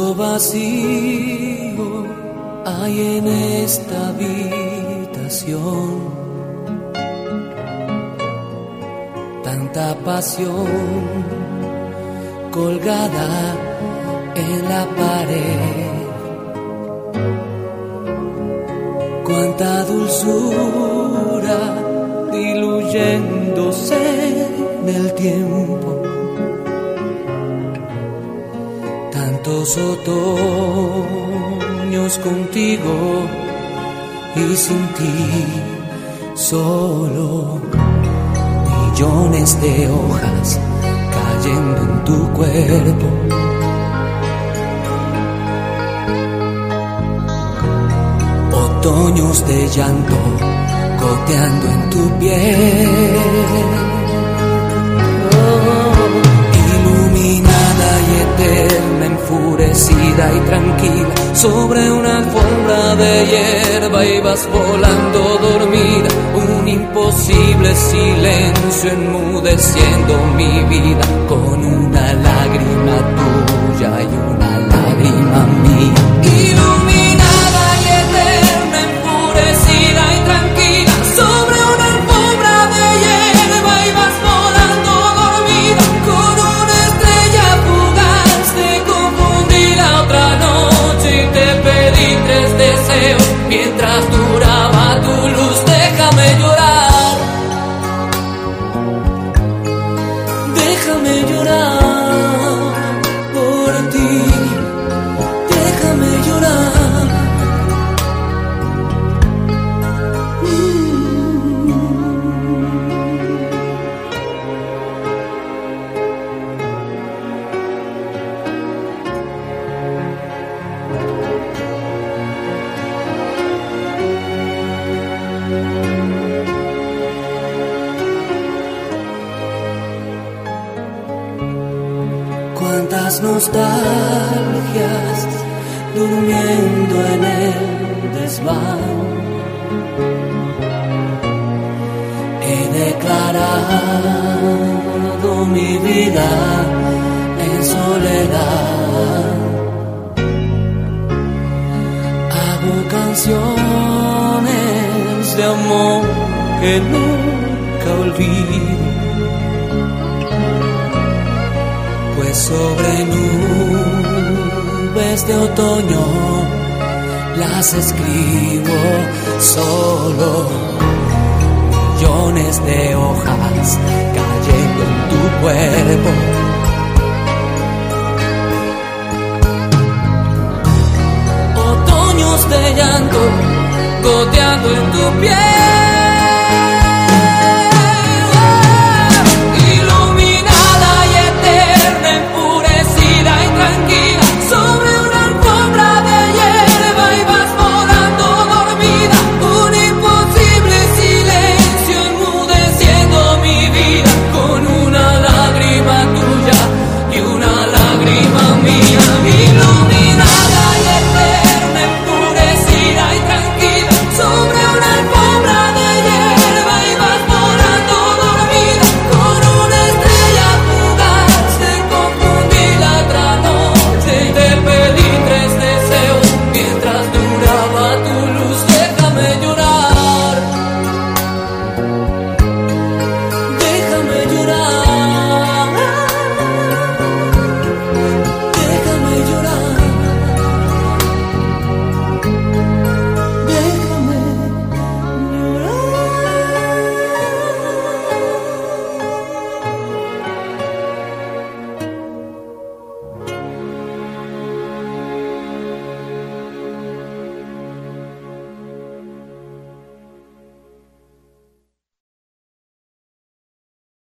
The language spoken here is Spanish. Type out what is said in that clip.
Cuánto vacío hay en esta habitación, tanta pasión colgada en la pared, cuánta dulzura diluyéndose en el tiempo, tantos otoños contigo y sin ti solo, millones de hojas cayendo en tu cuerpo, otoños de llanto goteando en tu piel, iluminada y eterna, enfurecida y tranquila, sobre una alfombra de hierba ibas volando dormida, un imposible silencio enmudeciendo mi vida, con una lágrima tuya y una lágrima mía. Iluminada y eterna, enfurecida y tranquila, sobre una alfombra de hierba ibas volando dormida, con una estrella fugaz te confundí la otra noche y te pedí 3 deseos mientras duraba tu luz. Déjame llorar, déjame llorar por ti, déjame llorar. Cuántas nostalgias durmiendo en el desván, he declarado mi vida en soledad, hago canciones de amor que nunca olvido, pues sobre nubes de otoño las escribo solo, millones de hojas cayendo en tu cuerpo, otoños de llanto goteando en tu piel.